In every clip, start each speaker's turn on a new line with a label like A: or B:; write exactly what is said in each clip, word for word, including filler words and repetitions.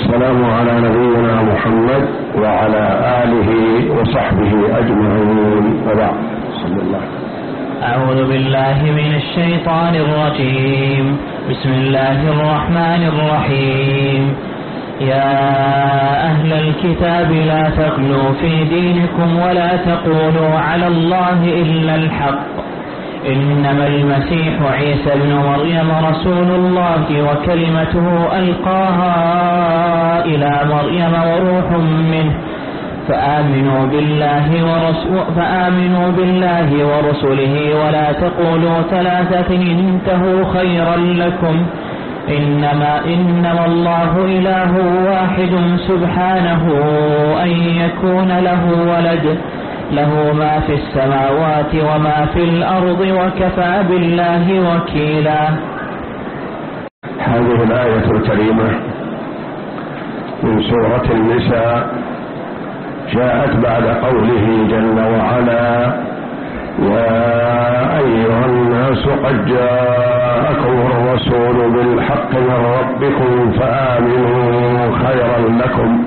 A: والسلام على نبينا محمد وعلى آله وصحبه أجمعين، وبعد. بسم الله.
B: أعوذ بالله من الشيطان الرجيم. بسم الله الرحمن الرحيم. يا أهل الكتاب لا تغلوا في دينكم ولا تقولوا على الله إلا الحق، إنما المسيح عيسى ابن مريم رسول الله وكلمته ألقاها إلى مريم وروح منه، فآمنوا بالله ورسوله فآمنوا بالله ورسله ولا تقولوا ثلاثة انتهوا خيرا لكم، إنما إنما الله إله واحد سبحانه أن يكون له ولد، له ما في السماوات وما في الأرض وكفى بالله وكيلا.
A: هذه الآية الكريمة من سورة النساء جاءت بعد قوله جل وعلا: يا أيها الناس قد جاءكم الرسول بالحق من ربكم فآمنوا خيرا لكم،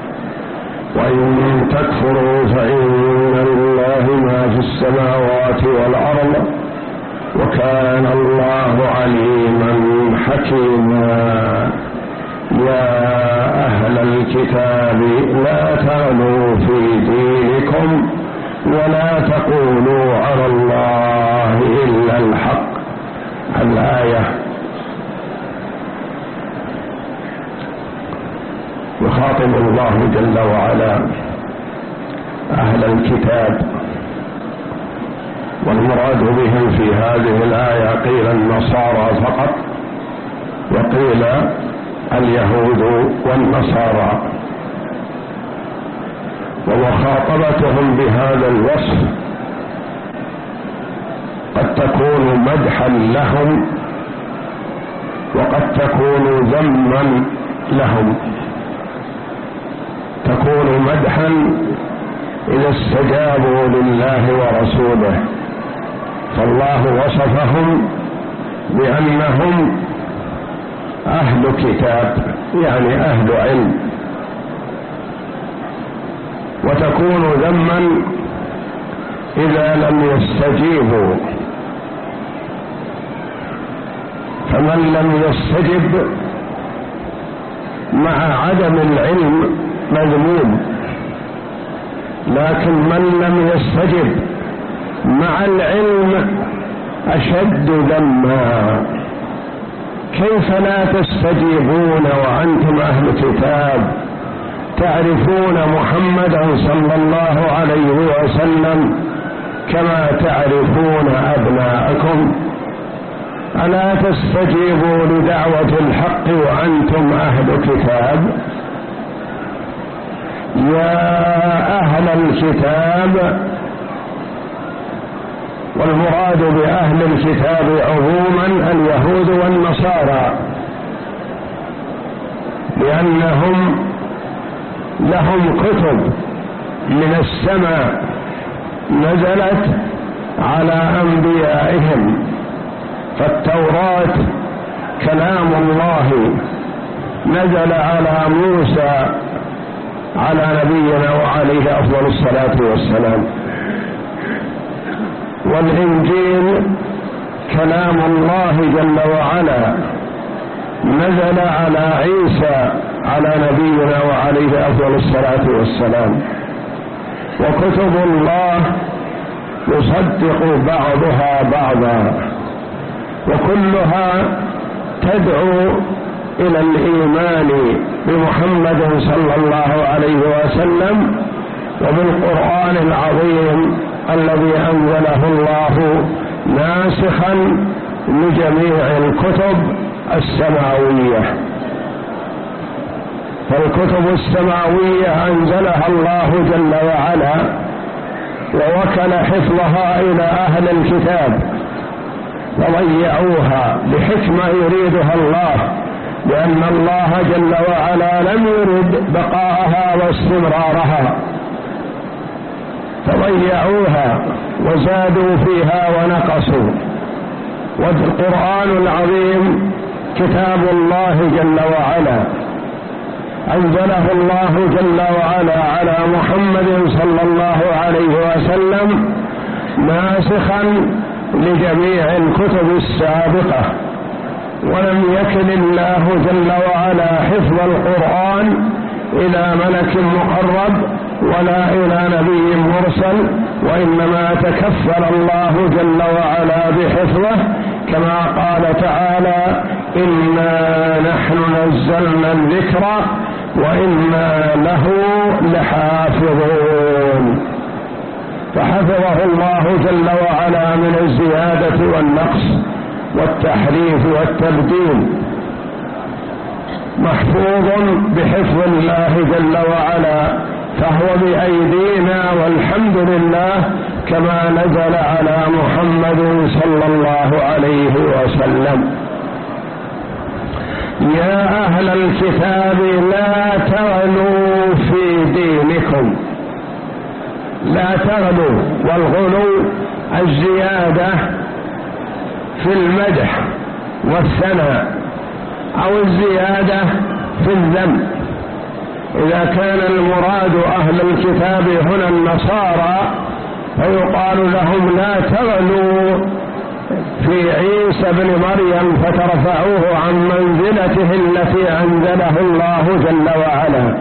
A: وإن تكفروا فإن لله ما في السماوات والأرض وكان الله عليما حكيما. يا أهل الكتاب لا تغلوا في دينكم ولا تقولوا على الله إلا الحق. الآية يخاطب الله جل وعلا أهل الكتاب، والمراد بهم في هذه الآية قيل النصارى فقط، وقيل اليهود والنصارى، ومخاطبتهم بهذا الوصف قد تكون مدحا لهم وقد تكون ذما لهم. تكون مدحا إذا استجابوا لله ورسوله، فالله وصفهم بأنهم أهل كتاب، يعني أهل علم. وتكون ذما إذا لم يستجيبوا، فمن لم يستجب مع عدم العلم مذموم، لكن من لم يستجب مع العلم أشد ذما. كيف لا تستجيبون وأنتم أهل كتاب تعرفون محمدا صلى الله عليه وسلم كما تعرفون أبناءكم؟ ألا تستجيبوا لدعوة الحق وأنتم أهل كتاب؟ يا أهل الكتاب، والمراد بأهل الكتاب عموما اليهود والنصارى، لأنهم لهم كتب من السماء نزلت على أنبيائهم، فالتوراة كلام الله نزل على موسى على نبينا وعليه أفضل الصلاة والسلام، والإنجيل كلام الله جل وعلا نزل على عيسى على نبينا وعليه أفضل الصلاة والسلام. وكتب الله يصدق بعضها بعضا، وكلها تدعو إلى الإيمان بمحمد صلى الله عليه وسلم وبالقرآن العظيم الذي أنزله الله ناسخا لجميع الكتب السماوية. فالكتب السماوية أنزلها الله جل وعلا ووكل حفظها إلى أهل الكتاب، وضيعوها بحكمة يريدها الله، لأن الله جل وعلا لم يرد بقاءها واستمرارها، فضيعوها وزادوا فيها ونقصوا. والقرآن العظيم كتاب الله جل وعلا، أنزله الله جل وعلا على محمد صلى الله عليه وسلم ناسخا لجميع الكتب السابقة، ولم يكن الله جل وعلا حفظ القرآن إلى ملك مقرب ولا إلى نبي مرسل، وإنما تكفل الله جل وعلا بحفظه، كما قال تعالى: إنا نحن نزلنا الذكر وإنا له لحافظون. فحفظه الله جل وعلا من الزيادة والنقص والتحريف والتبديل، محفوظ بحفظ الله جل وعلا، فهو بأيدينا والحمد لله، كما نزل على محمد صلى الله عليه وسلم. يا أهل الكتاب لا تغلوا في دينكم. لا تغلوا، والغلو الزيادة في المدح والثناء أو الزيادة في الذم. إذا كان المراد أهل الكتاب هنا النصارى فيقال لهم: لا تغلوا في عيسى بن مريم فترفعوه عن منزلته التي أنزله الله جل وعلا.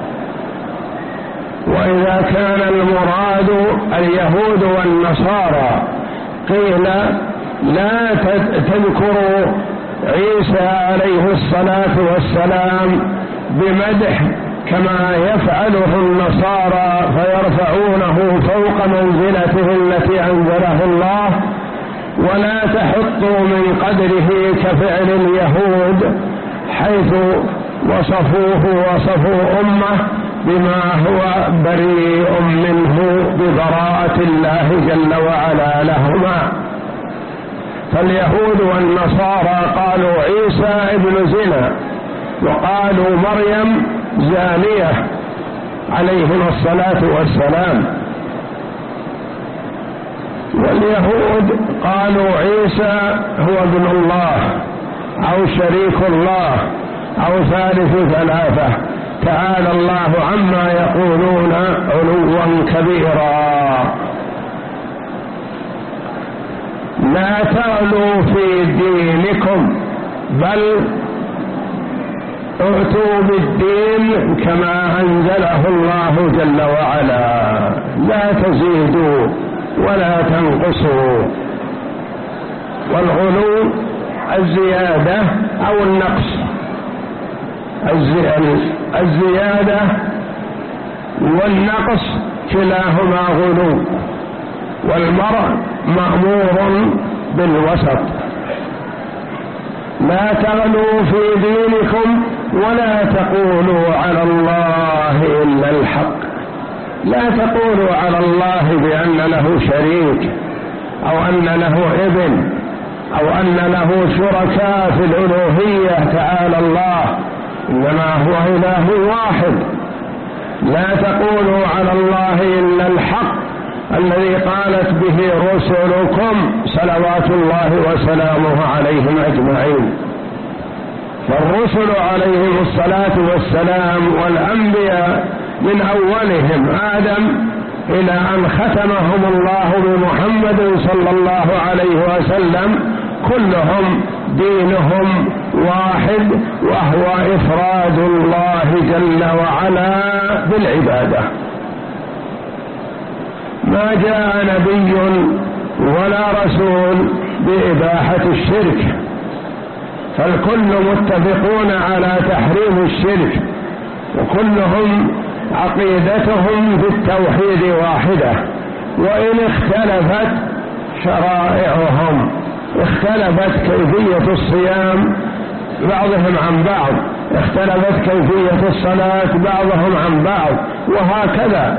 A: وإذا كان المراد اليهود والنصارى قيل: لا تذكروا عيسى عليه الصلاة والسلام بمدح كما يفعله النصارى فيرفعونه فوق منزلته التي أنزله الله، ولا تحطوا من قدره كفعل اليهود حيث وصفوه وصفوا أمه بما هو بريء منه ببراءة الله جل وعلا لهما. فاليهود والنصارى قالوا عيسى ابن زنا، وقالوا مريم زانية عليهما الصلاة والسلام. واليهود قالوا عيسى هو ابن الله أو شريك الله أو ثالث ثلاثة، تعالى الله عما يقولون علوا كبيرا. لا تغلوا في دينكم، بل ائتوا بالدين كما أنزله الله جل وعلا، لا تزيدوا ولا تنقصوا. والغلو الزيادة أو النقص. الزيادة والنقص كلاهما غلو، والمرء مأمور بالوسط. لا تغلوا في دينكم ولا تقولوا على الله إلا الحق. لا تقولوا على الله بأن له شريك أو أن له ابن أو أن له شركاء في الألوهية، تعالى الله، إنما هو إله واحد. لا تقولوا على الله إلا الحق الذي قالت به رسلكم صلوات الله وسلامه عليهم أجمعين. فالرسل عليهم الصلاة والسلام والأنبياء من أولهم آدم إلى أن ختمهم الله بمحمد صلى الله عليه وسلم كلهم دينهم واحد، وهو إفراد الله جل وعلا بالعبادة. ما جاء نبي ولا رسول بإباحة الشرك، فالكل متفقون على تحريم الشرك، وكلهم عقيدتهم في التوحيد واحدة، وإن اختلفت شرائعهم، اختلفت كيفية الصيام بعضهم عن بعض، اختلفت كيفية الصلاة بعضهم عن بعض، وهكذا.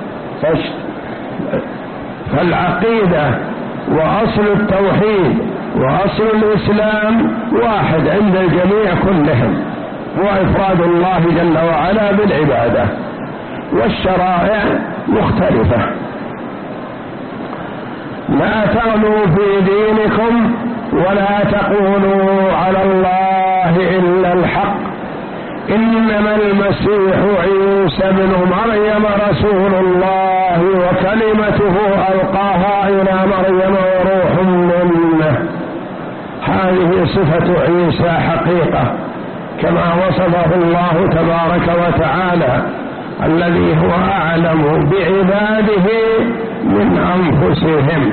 A: فالعقيدة وأصل التوحيد وأصل الإسلام واحد عند الجميع كلهم، هو إفراد الله جل وعلا بالعبادة، والشرائع مختلفة. لا تغلوا في دينكم ولا تقولوا على الله إلا الحق. إنما المسيح عيسى بن مريم رسول الله وكلمته ألقاها إلى مريم وروح منه. هذه صفة عيسى حقيقة كما وصفه الله تبارك وتعالى الذي هو أعلم بعباده من أنفسهم.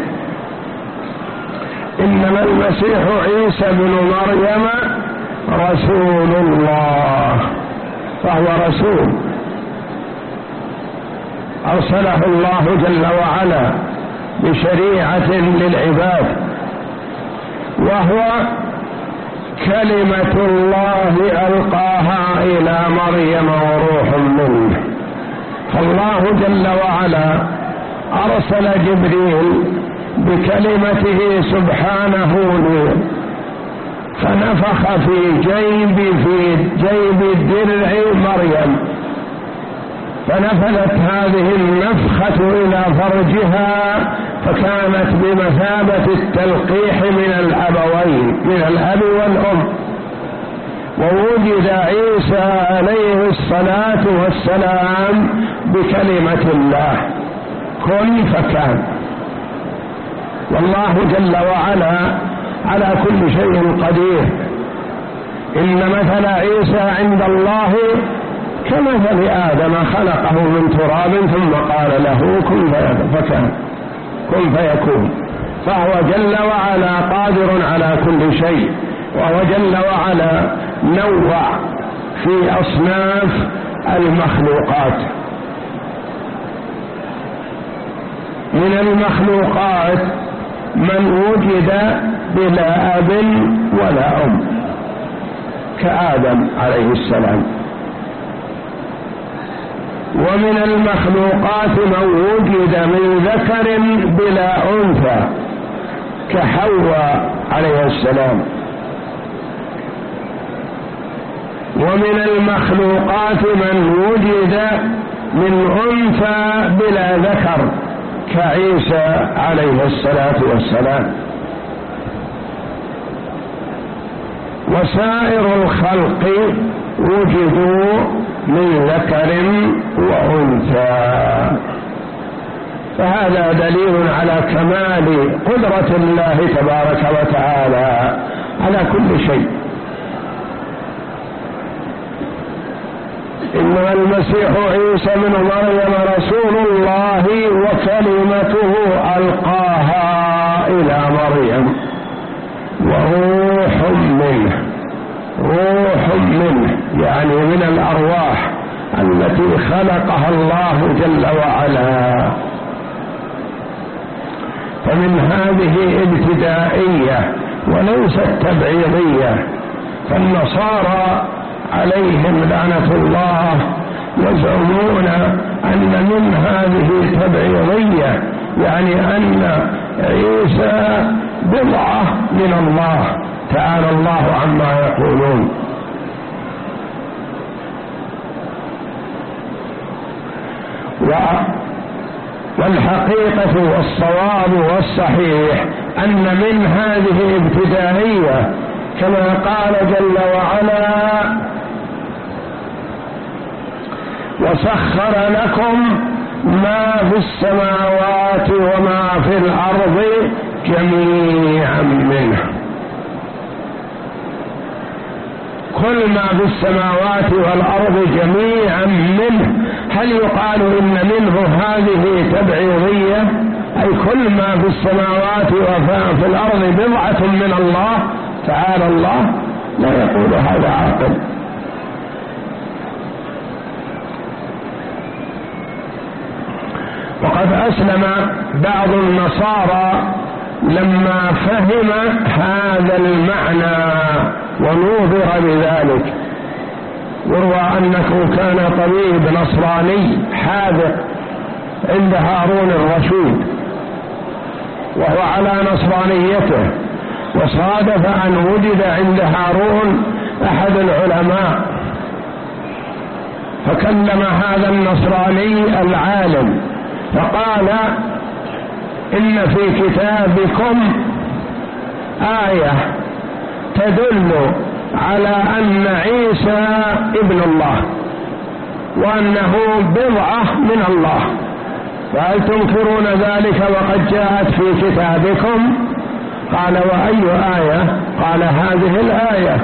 A: إنما المسيح عيسى بن مريم رسول الله، فهو رسول أرسله الله جل وعلا بشريعة للعباد، وهو كلمة الله ألقاها إلى مريم وروح منه. فالله جل وعلا أرسل جبريل بكلمته سبحانه له، فنفخ في جيب في جيب الدرع مريم، فنفذت هذه النفخة إلى فرجها، فكانت بمثابة التلقيح من الأبوين من الأب والأم. ووجد عيسى عليه الصلاة والسلام بكلمة الله كن فكان. والله جل وعلا على كل شيء قدير. إن مثل عيسى عند الله كمثل آدم خلقه من تراب ثم قال له كن فكان كن فيكون. فهو جل وعلا قادر على كل شيء، وهو جل وعلا نوع في أصناف المخلوقات. من المخلوقات من وجد بلا أب ولا أم كآدم عليه السلام، ومن المخلوقات من وجد من ذكر بلا أنثى كحواء عليه السلام، ومن المخلوقات من وجد من أنثى بلا ذكر كعيسى عليه الصلاة والسلام. وسائر الخلق وجدوا من ذكر وأنثى. فهذا دليل على كمال قدرة الله تبارك وتعالى على كل شيء. إنما المسيح عيسى بن مريم رسول الله وكلمته ألقاها إلى مريم وروح منه. روح منه يعني من الأرواح التي خلقها الله جل وعلا. فمن هذه ابتدائية وليست تبعيضية. فالنصارى عليهم لعنة الله يزعمون أن من هذه تبعيضية، يعني أن عيسى بضعة من الله تعالى الله عما يقولون. والحقيقة والصواب والصحيح أن من هذه ابتدائية، كما قال جل وعلا وسخر لكم ما في السماوات وما في الأرض جميعا منه. كل ما في السماوات والأرض جميعا منه. هل يقال إن منه هذه تبعيضية أي كل ما في السماوات وفي الأرض بضعة من الله تعالى الله؟ لا يقول هذا عاقل. وقد أسلم بعض النصارى لما فهم هذا المعنى ونوذر بذلك. يروى أنه كان طبيب نصراني حاذق عند هارون الرشيد وهو على نصرانيته، وصادف أن وجد عند هارون أحد العلماء، فكلم هذا النصراني العالم فقال إن في كتابكم آية تدل على أن عيسى ابن الله وأنه بضعة من الله، فهل تنكرون ذلك وقد جاءت في كتابكم؟ قال وأي آية؟ قال هذه الآية: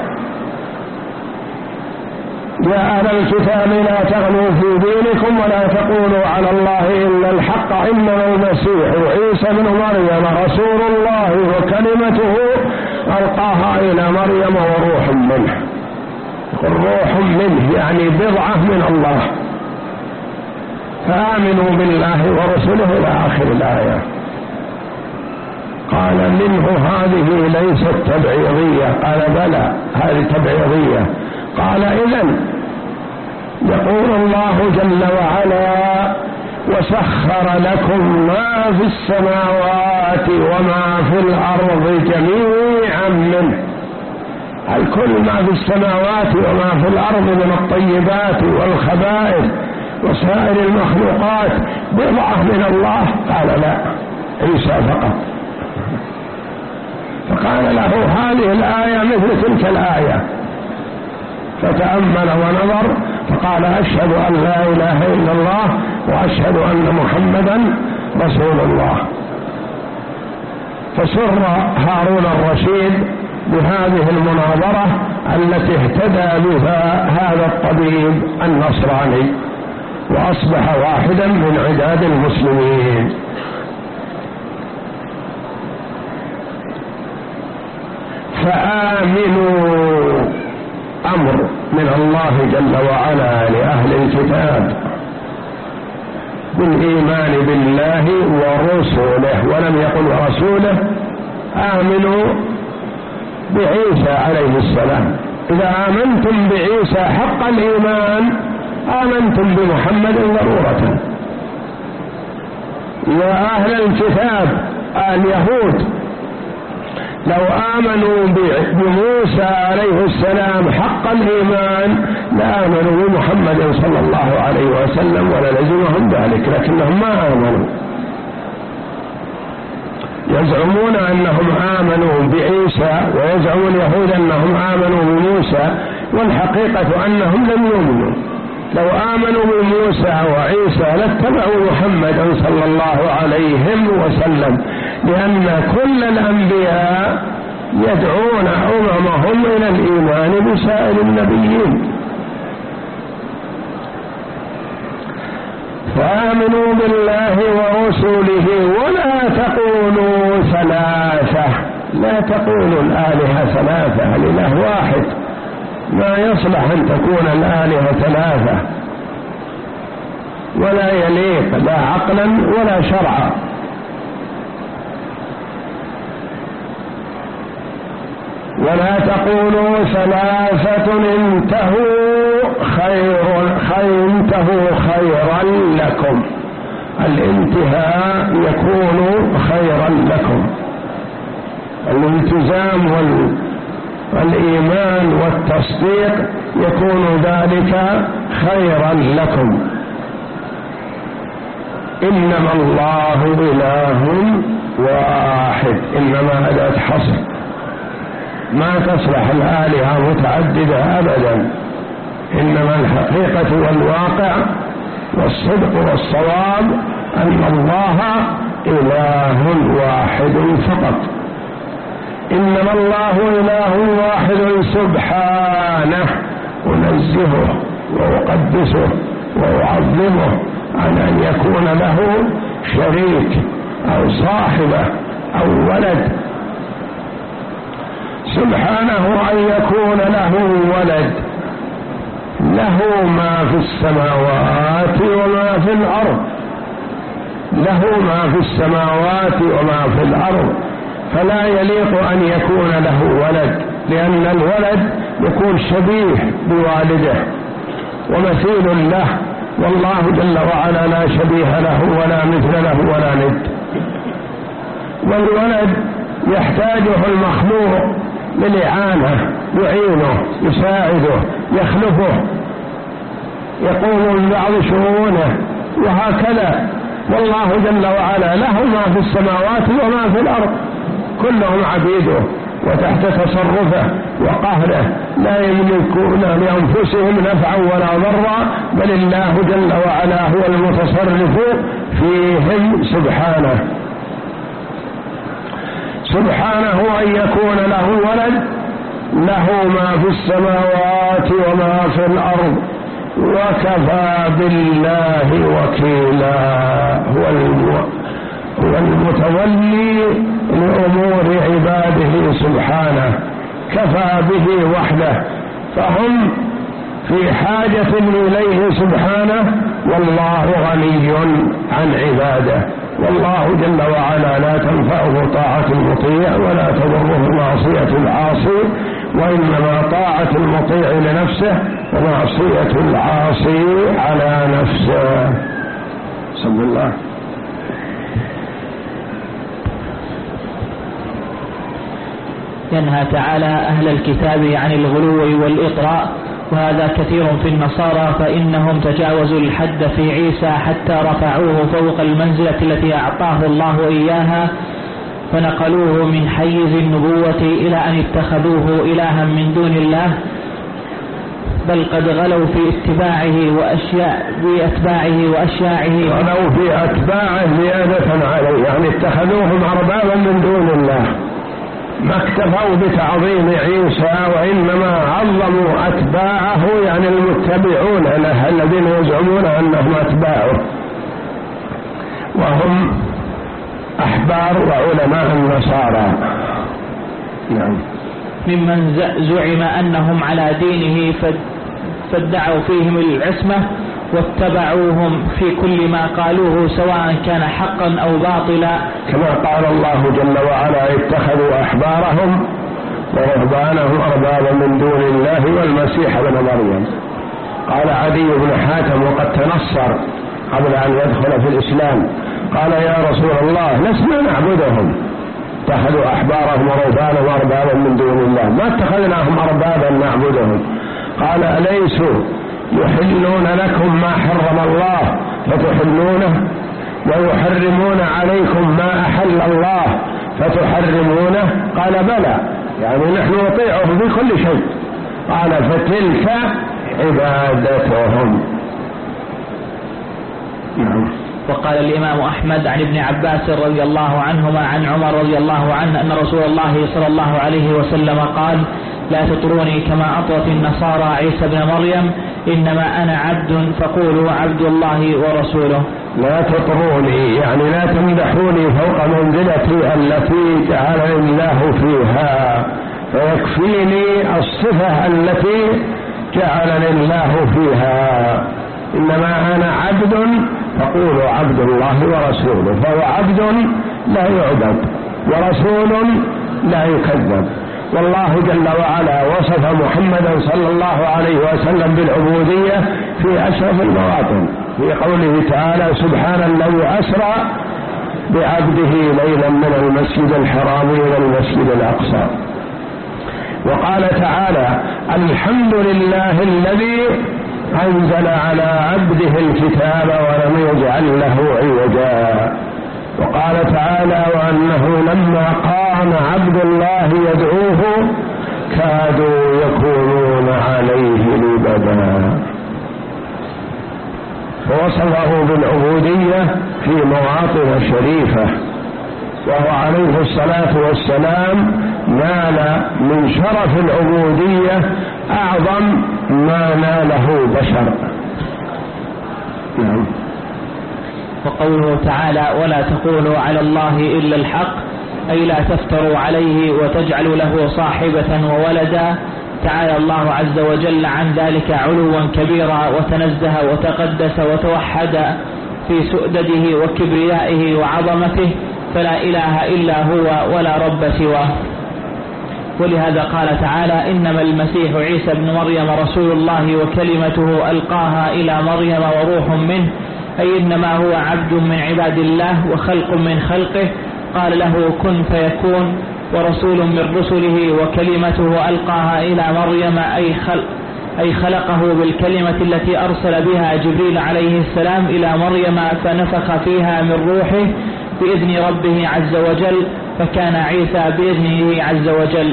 A: يا أهل الكتاب لا تغلوا في دينكم ولا تقولوا على الله إلا الحق إنما المسيح عيسى بن مريم رسول الله وكلمته ألقاها إلى مريم وروح منه. روح منه يعني بضعة من الله، فآمنوا بالله ورسله إلى آخر الآية. قال منه هذه ليست تبعيضية، قال بلى هذه تبعيضية. قال إذن يقول الله جل وعلا: وسخر لكم ما في السماوات وما في الأرض جميعا منه. الكل ما في السماوات وما في الأرض من الطيبات والخبائث وسائر المخلوقات بضعة من الله. قال لا، عيسى فقط. فقال له هذه الآية مثل تلك الآية، فتأمل ونظر فقال: أشهد أن لا إله إلا الله وأشهد أن محمدا رسول الله. فسر هارون الرشيد بهذه المناظرة التي اهتدى بها هذا الطبيب النصراني، وأصبح واحدا من عداد المسلمين. فآمنوا، أمر من الله جل وعلا لأهل الكتاب بالإيمان بالله ورسوله، ولم يقل ورسوله. آمنوا بعيسى عليه السلام. إذا آمنتم بعيسى حق الإيمان آمنتم بمحمد ضرورة. يا أهل الكتاب اليهود لو آمنوا بموسى عليه السلام حق الإيمان لآمنوا بمحمد صلى الله عليه وسلم وللزمهم ذلك، لكنهم ما آمنوا. يزعمون أنهم آمنوا بعيسى ويزعم اليهود أنهم آمنوا بموسى، والحقيقة أنهم لم يؤمنوا. لو آمنوا بموسى وعيسى لاتبعوا محمدا صلى الله عليه وسلم، لأن كل الأنبياء يدعون أممهم إلى الإيمان بسائر النبيين. فآمنوا بالله ورسوله ولا تقولوا ثلاثة. لا تقولوا الآلهة ثلاثة، الإله واحد، ما يصلح أن تكون الآلهة ثلاثة، ولا يليق لا عقلا ولا شرعا. ولا تقولوا ثلاثة انتهوا خير خير انتهوا خيرا لكم. الانتهاء يكون خيرا لكم، الالتزام والإيمان والتصديق يكون ذلك خيرا لكم. إنما الله إله واحد، إنما أداة حصر، ما تصلح الآلهة متعددة أبدا، إنما الحقيقة والواقع والصدق والصواب أن الله إله واحد فقط. إنما الله إله واحد سبحانه، أنزهه وأقدسه وأعظمه عن أن يكون له شريك أو صاحبة أو ولد. سبحانه أن يكون له ولد، له ما في السماوات وما في الأرض، له ما في السماوات وما في الأرض، فلا يليق أن يكون له ولد، لأن الولد يكون شبيه بوالده ومثيل له، والله جل وعلا لا شبيه له ولا مثل له ولا ند. والولد يحتاجه المخلوق للإعانة، يعينه يساعده يخلفه يقوم ببعض شؤونه وهكذا. والله جل وعلا له ما في السماوات وما في الأرض، كلهم عبيده وتحت تصرفه، وقهره لا يملكون لأنفسهم نفعا ولا ضرا، بل الله جل وعلا هو المتصرف فيهم سبحانه. سبحانه أن يكون له ولد، له ما في السماوات وما في الأرض، وكفى بالله وكيلا. هو هو المتولي لأمور عباده سبحانه، كفى به وحده، فهم في حاجة إليه سبحانه، والله غني عن عباده. والله جل وعلا لا تنفعه طاعة المطيع ولا تضره معصية العاصي، وإنما طاعة المطيع لنفسه ومعصية العاصي على نفسه. بسم الله.
B: ينهى تعالى أهل الكتاب عن الغلو والإطراء، وهذا كثير في النصارى، فإنهم تجاوزوا الحد في عيسى حتى رفعوه فوق المنزلة التي أعطاه الله إياها، فنقلوه من حيز النبوة إلى أن اتخذوه إلها من دون الله، بل قد غلوا في اتباعه وأشياء بأتباعه وأشياعه
A: غلوا في أتباعه زيادة عليه، يعني اتخذوهم أربابا من دون الله، ما اكتفوا بتعظيم عيسى وإنما عظموا أتباعه، يعني المتبعون له الذين يزعمون أنهم أتباعه، وهم أحبار وعلماء النصارى. نعم.
B: ممن زعم أنهم على دينه فادعوا فيهم العصمة واتبعوهم في كل ما قالوه سواء كان حقا أو باطلا،
A: كما قال الله جل وعلا: اتخذوا أحبارهم ورهبانهم أربابا من دون الله والمسيح ابن مريم. قال عدي بن حاتم وقد تنصر قبل أن يدخل في الإسلام، قال: يا رسول الله لسنا نعبدهم، اتخذوا أحبارهم ورهبانهم أربابا من دون الله، ما اتخذناهم أربابا نعبدهم. قال: أليسوا يحلون لكم ما حرم الله فتحلونه، ويحرمون عليكم ما أحل الله فتحرمونه؟ قال: بلى، يعني نحن نطيعه في كل شيء. قال: فتلك عبادتهم. نعم.
B: وقال الإمام أحمد عن ابن عباس رضي الله عنهما عن عمر رضي الله عنه أن رسول الله صلى الله عليه وسلم قال: لا تطروني كما أطرت النصارى عيسى بن مريم، إنما أنا عبد فقولوا عبد الله ورسوله.
A: لا تطروني يعني لا تمدحوني فوق منزلتي التي جعلني الله فيها، فيكفيني الصفة التي جعلني الله فيها. إنما أنا عبد فقولوا عبد الله ورسوله، فهو عبد لا يعبد ورسول لا يكذب. والله جل وعلا وصف محمدا صلى الله عليه وسلم بالعبودية في أشرف المواطن، في قوله تعالى: سبحان الذي أسرى بعبده ليلا من المسجد الحرام إلى المسجد الأقصى. وقال تعالى: الحمد لله الذي أنزل على عبده الكتاب ولم يجعل له عوجا. وقال تعالى: وأنه لما قام عبد الله يدعوه كادوا يكونون عليه لبدا. فوصفه بالعبودية في مواطن شريفة، وهو عليه الصلاة والسلام نال من شرف العبودية أعظم ما ناله بشر. نعم.
B: وقوله تعالى: ولا تقولوا على الله إلا الحق، أي لا تفتروا عليه وتجعلوا له صاحبة وولدا. تعالى الله عز وجل عن ذلك علوا كبيرا، وتنزه وتقدس وتوحد في سؤدده وكبريائه وعظمته، فلا إله إلا هو ولا رب سواه. ولهذا قال تعالى: إنما المسيح عيسى بن مريم رسول الله وكلمته ألقاها إلى مريم وروح منه، أي إنما هو عبد من عباد الله وخلق من خلقه، قال له كن فيكون، ورسول من رسله وكلمته ألقاها إلى مريم، أي خلق أي خلقه بالكلمة التي أرسل بها جبريل عليه السلام إلى مريم، فنفخ فيها من روحه بإذن ربه عز وجل، فكان عيسى بإذنه عز وجل.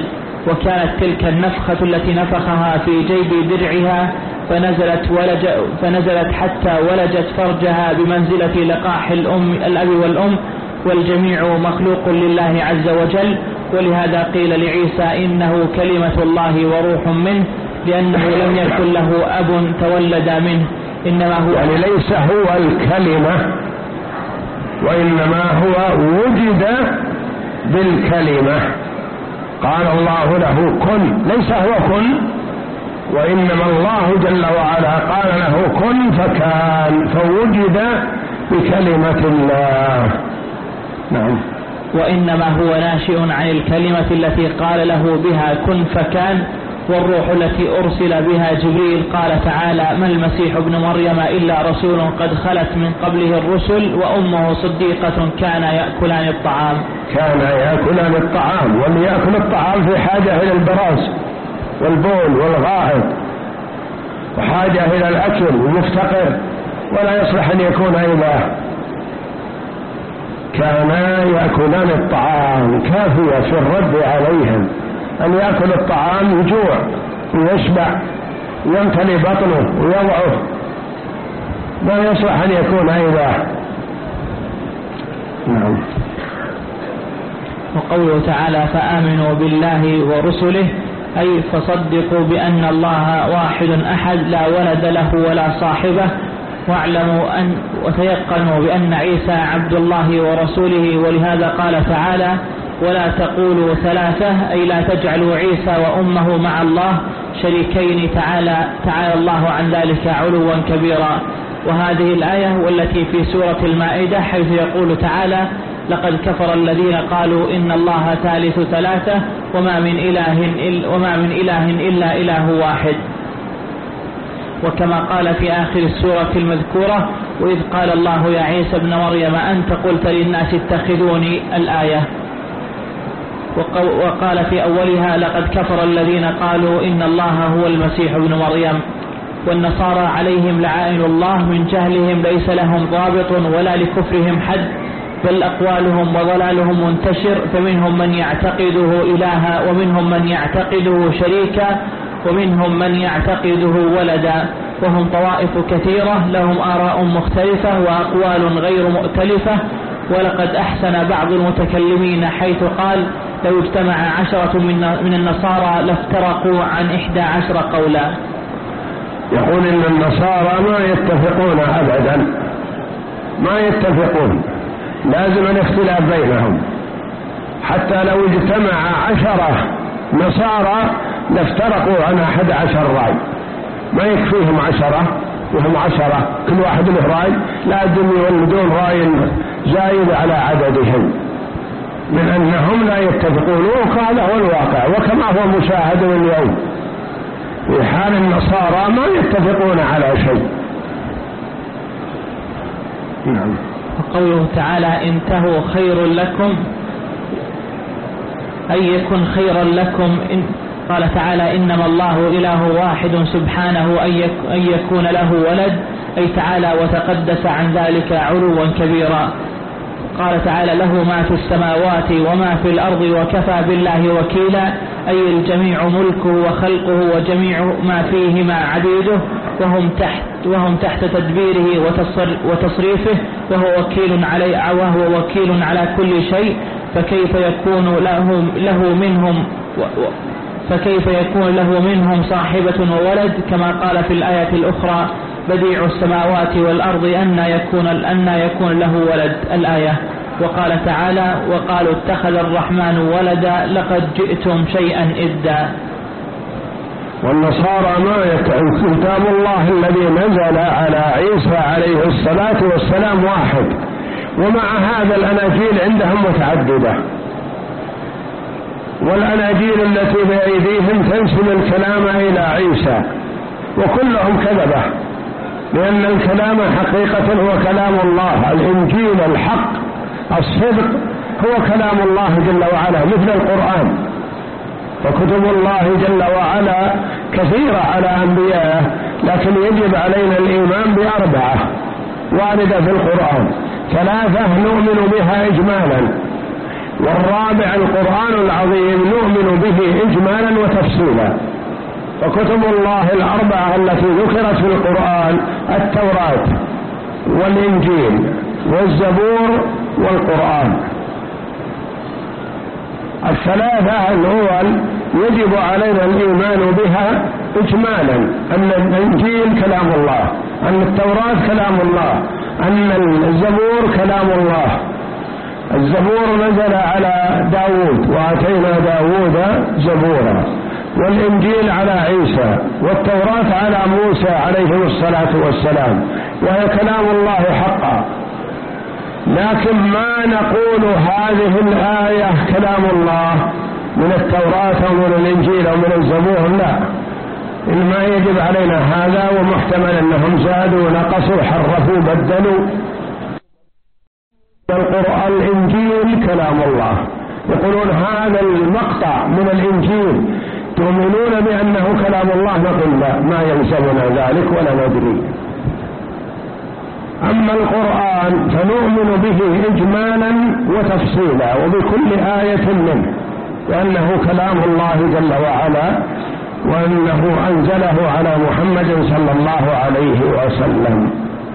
B: وكانت تلك النفخة التي نفخها في جيب درعها فنزلت, ولج فنزلت حتى ولجت فرجها بمنزلة لقاح الأم الأب والأم، والجميع مخلوق لله عز وجل. ولهذا قيل لعيسى إنه كلمة الله وروح منه، لأنه لم يكن له أب تولد منه، إنما هو
A: يعني ليس هو الكلمة، وإنما هو وجد بالكلمة. قال الله له كن، ليس هو كن، وإنما الله جل وعلا قال له كن فكان، فوجد بكلمة الله. نعم.
B: وإنما هو ناشئ عن الكلمة التي قال له بها كن فكان، والروح التي أرسل بها جبريل. قال تعالى ما المسيح ابن مريم إلا رسول قد خلت من قبله الرسل وأمه صديقة كان يأكلان الطعام.
A: كان يأكلان الطعام، واللي يأكل الطعام في حاجة إلى البراز والبول والغائط، وحاجة إلى الأكل ومفتقر، ولا يصلح أن يكون إله. كانا يأكلان الطعام، كافية في الرد عليهم أن يأكل الطعام يجوع ويشبع ويمتلي بطنه ويضعف، لا يصلح أن يكون إله. نعم.
B: وقوله تعالى فآمنوا بالله ورسله، أي فصدقوا بأن الله واحد أحد لا ولد له ولا صاحبه، واعلموا أن وتيقنوا بأن عيسى عبد الله ورسوله. ولهذا قال تعالى ولا تقولوا ثلاثة، أي لا تجعلوا عيسى وأمه مع الله شريكين، تعالى, تعالى الله عن ذلك علوا كبيرا. وهذه الآية والتي في سورة المائدة حيث يقول تعالى لقد كفر الذين قالوا إن الله ثالث ثلاثة وما من إله إلا, وما من إله إلا إله واحد. وكما قال في آخر السورة المذكورة وإذ قال الله يا عيسى ابن مريم أنت قلت للناس اتخذوني، الآية. وقال في أولها لقد كفر الذين قالوا إن الله هو المسيح ابن مريم. والنصارى عليهم لعائن الله من جهلهم ليس لهم ضابط ولا لكفرهم حد، بل أقوالهم وضلالهم منتشر، فمنهم من يعتقده إلها ومنهم من يعتقده شريكا ومنهم من يعتقده ولدا، وهم طوائف كثيرة لهم آراء مختلفة وأقوال غير مؤتلفة. ولقد أحسن بعض المتكلمين حيث قال لو اجتمع عشرة من النصارى لافترقوا عن إحدى عشر قولا.
A: يقول إن النصارى ما يتفقون أبدا، ما يتفقون، لازم الاختلاف بينهم. حتى لو اجتمع عشرة نصارى لافترقوا عن أحد عشر رأي، ما يكفيهم عشرة وهم عشرة كل واحد له رأي، لازم يولدون رأي زايد على عددهم، من أنهم لا يتفقون. وهذا هو الواقع، وكما هو مشاهد اليوم في حال النصارى ما يتفقون على شيء. نعم.
B: وقوله تعالى انتهوا خير لكم، أي يكن خيرا لكم. إن قال تعالى إنما الله إله واحد سبحانه أن يكون له ولد، أي تعالى وتقدس عن ذلك علوا كبيرا. قال تعالى له ما في السماوات وما في الأرض وكفى بالله وكيلا، أي الجميع ملكه وخلقه وجميع ما فيهما عبيده، وهم تحت وهم تحت تدبيره وتصريفه، وهو وكيل عليه وهو وكيل على كل شيء. فكيف يكون له له منهم فكيف يكون له منهم صاحبة وولد، كما قال في الآية الأخرى بديع السماوات والأرض أن يكون أن يكون له ولد، الآية. وقال تعالى وقالوا اتخذ الرحمن ولدا لقد جئتم شيئا إدا.
A: والنصارى ما يتعلم كتاب الله الذي نزل على عيسى عليه الصلاة والسلام واحد، ومع هذا الأناجيل عندهم متعددة، والأناجيل التي بأيديهم تنسب الكلام إلى عيسى، وكلهم كذبة، لأن الكلام حقيقة هو كلام الله. الإنجيل الحق الصدق هو كلام الله جل وعلا مثل القرآن، فكتب الله جل وعلا كثيرة على أنبيائه، لكن يجب علينا الإيمان بأربعة واردة في القرآن، ثلاثة نؤمن بها إجمالا، والرابع القرآن العظيم نؤمن به إجمالا وتفصيلا. فكتب الله الأربعة التي ذكرت في القرآن التوراة والإنجيل والزبور والقرآن. الثلاثة الأول يجب علينا الإيمان بها إجمالا، أن الإنجيل كلام الله، أن التوراة كلام الله، أن الزبور كلام الله. الزبور نزل على داود وآتينا داود زبورا، والإنجيل على عيسى، والتوراة على موسى عليه الصلاة والسلام، وهي كلام الله حقا. لكن ما نقول هذه الآية كلام الله من التوراة أو من الإنجيل أو من الزبور، لا، إنما يجب علينا هذا، ومحتمل أنهم زادوا نقصوا حرفوا بدلوا. القرآن الإنجيل كلام الله، يقولون هذا المقطع من الإنجيل تؤمنون بأنه كلام الله؟ نقول لا، ما يلزمنا ذلك ولا ندري. أما القرآن فنؤمن به إجمالا وتفصيلا وبكل آية منه، وأنه كلام الله جل وعلا، وأنه أنزله على محمد صلى الله عليه وسلم.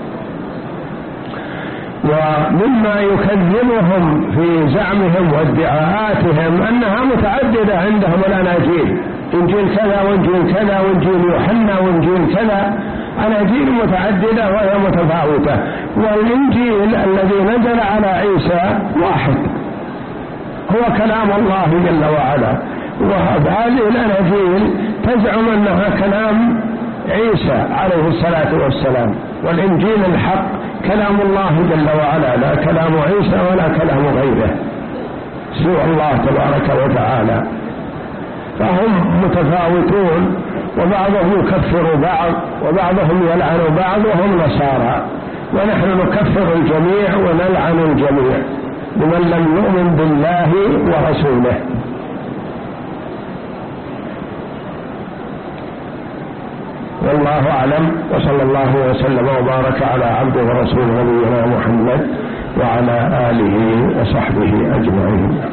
A: ومما يكذبهم في زعمهم وادعاءاتهم أنها متعددة عندهم الأناجيل، إنجيل كذا وإنجيل كذا وإنجيل يوحنا وإنجيل كذا، أناجيل متعددة وهي متفاوتة، والإنجيل الذي نزل على عيسى واحد هو كلام الله جل وعلا. وهذه الأناجيل تزعم أنها كلام عيسى عليه الصلاة والسلام، والإنجيل الحق كلام الله جل وعلا، لا كلام عيسى ولا كلام غيره سوى الله تبارك وتعالى. فهم متفاوتون، وبعضهم يكفر بعض، وبعضهم يلعن بعض، وهم نصارى، ونحن نكفر الجميع ونلعن الجميع لمن لم يؤمن بالله ورسوله. والله أعلم، وصلى الله وسلم وبارك على عبده ورسوله نبينا محمد وعلى آله وصحبه أجمعين.